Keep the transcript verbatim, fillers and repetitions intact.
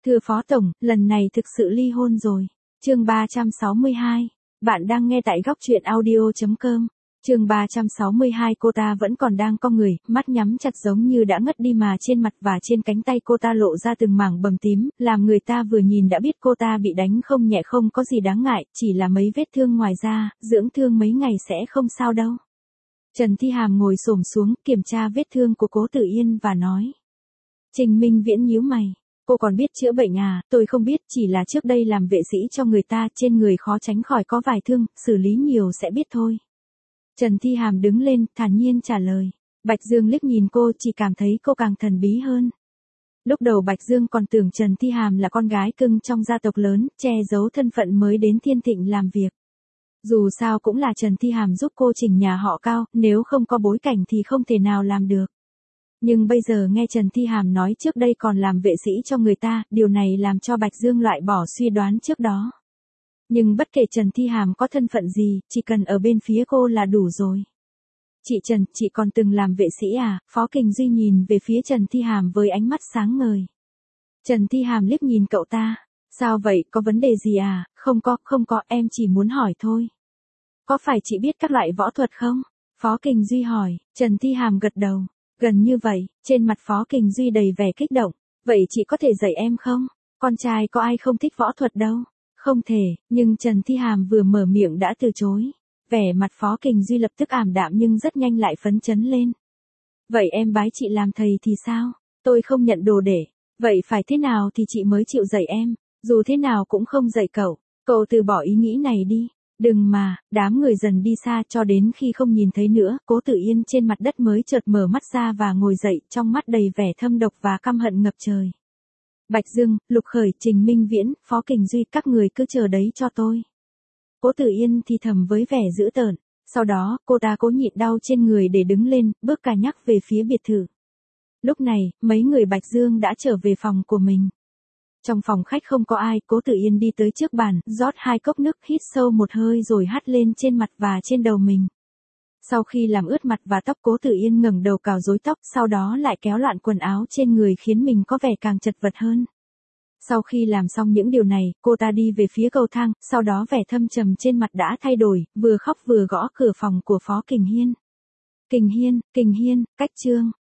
Thưa Phó Tổng, lần này thực sự ly hôn rồi. Chương ba trăm sáu mươi hai. Bạn đang nghe tại góc truyện audio chấm com. Chương ba trăm sáu mươi hai. Cô ta vẫn còn đang cong người, mắt nhắm chặt giống như đã ngất đi mà trên mặt và trên cánh tay cô ta lộ ra từng mảng bầm tím, làm người ta vừa nhìn đã biết cô ta bị đánh không nhẹ, không có gì đáng ngại, chỉ là mấy vết thương ngoài da, dưỡng thương mấy ngày sẽ không sao đâu. Trần Thi Hàm ngồi xổm xuống, kiểm tra vết thương của Cố Tử Yên và nói. Trình Minh Viễn nhíu mày. Cô còn biết chữa bệnh à? Tôi không biết, chỉ là trước đây làm vệ sĩ cho người ta, trên người khó tránh khỏi có vài thương, xử lý nhiều sẽ biết thôi. Trần Thi Hàm đứng lên, thản nhiên trả lời. Bạch Dương liếc nhìn cô, chỉ cảm thấy cô càng thần bí hơn. Lúc đầu Bạch Dương còn tưởng Trần Thi Hàm là con gái cưng trong gia tộc lớn, che giấu thân phận mới đến Thiên Thịnh làm việc. Dù sao cũng là Trần Thi Hàm giúp cô chỉnh nhà họ Cao, nếu không có bối cảnh thì không thể nào làm được. Nhưng bây giờ nghe Trần Thi Hàm nói trước đây còn làm vệ sĩ cho người ta, điều này làm cho Bạch Dương loại bỏ suy đoán trước đó. Nhưng bất kể Trần Thi Hàm có thân phận gì, chỉ cần ở bên phía cô là đủ rồi. Chị Trần, chị còn từng làm vệ sĩ à? Phó Kình Duy nhìn về phía Trần Thi Hàm với ánh mắt sáng ngời. Trần Thi Hàm liếc nhìn cậu ta. Sao vậy, có vấn đề gì à? Không có, không có, em chỉ muốn hỏi thôi. Có phải chị biết các loại võ thuật không? Phó Kình Duy hỏi. Trần Thi Hàm gật đầu. Gần như vậy, trên mặt Phó Kình Duy đầy vẻ kích động. Vậy chị có thể dạy em không? Con trai có ai không thích võ thuật đâu. Không thể, nhưng Trần Thi Hàm vừa mở miệng đã từ chối. Vẻ mặt Phó Kình Duy lập tức ảm đạm nhưng rất nhanh lại phấn chấn lên. Vậy em bái chị làm thầy thì sao? Tôi không nhận đồ để. Vậy phải thế nào thì chị mới chịu dạy em? Dù thế nào cũng không dạy cậu. Cậu từ bỏ ý nghĩ này đi. Đừng mà, đám người dần đi xa cho đến khi không nhìn thấy nữa, Cố Tử Yên trên mặt đất mới chợt mở mắt ra và ngồi dậy, trong mắt đầy vẻ thâm độc và căm hận ngập trời. Bạch Dương, Lục Khởi, Trình Minh Viễn, Phó Kình Duy, các người cứ chờ đấy cho tôi. Cố Tử Yên thì thầm với vẻ dữ tợn, sau đó, cô ta cố nhịn đau trên người để đứng lên, bước cà nhắc về phía biệt thự. Lúc này, mấy người Bạch Dương đã trở về phòng của mình. Trong phòng khách không có ai, Cố Tử Yên đi tới trước bàn, rót hai cốc nước, hít sâu một hơi rồi hắt lên trên mặt và trên đầu mình. Sau khi làm ướt mặt và tóc, Cố Tử Yên ngẩng đầu cào rối tóc, sau đó lại kéo loạn quần áo trên người khiến mình có vẻ càng chật vật hơn. Sau khi làm xong những điều này, cô ta đi về phía cầu thang, sau đó vẻ thâm trầm trên mặt đã thay đổi, vừa khóc vừa gõ cửa phòng của Phó Kình Hiên. Kình Hiên, Kình Hiên, cách Trương.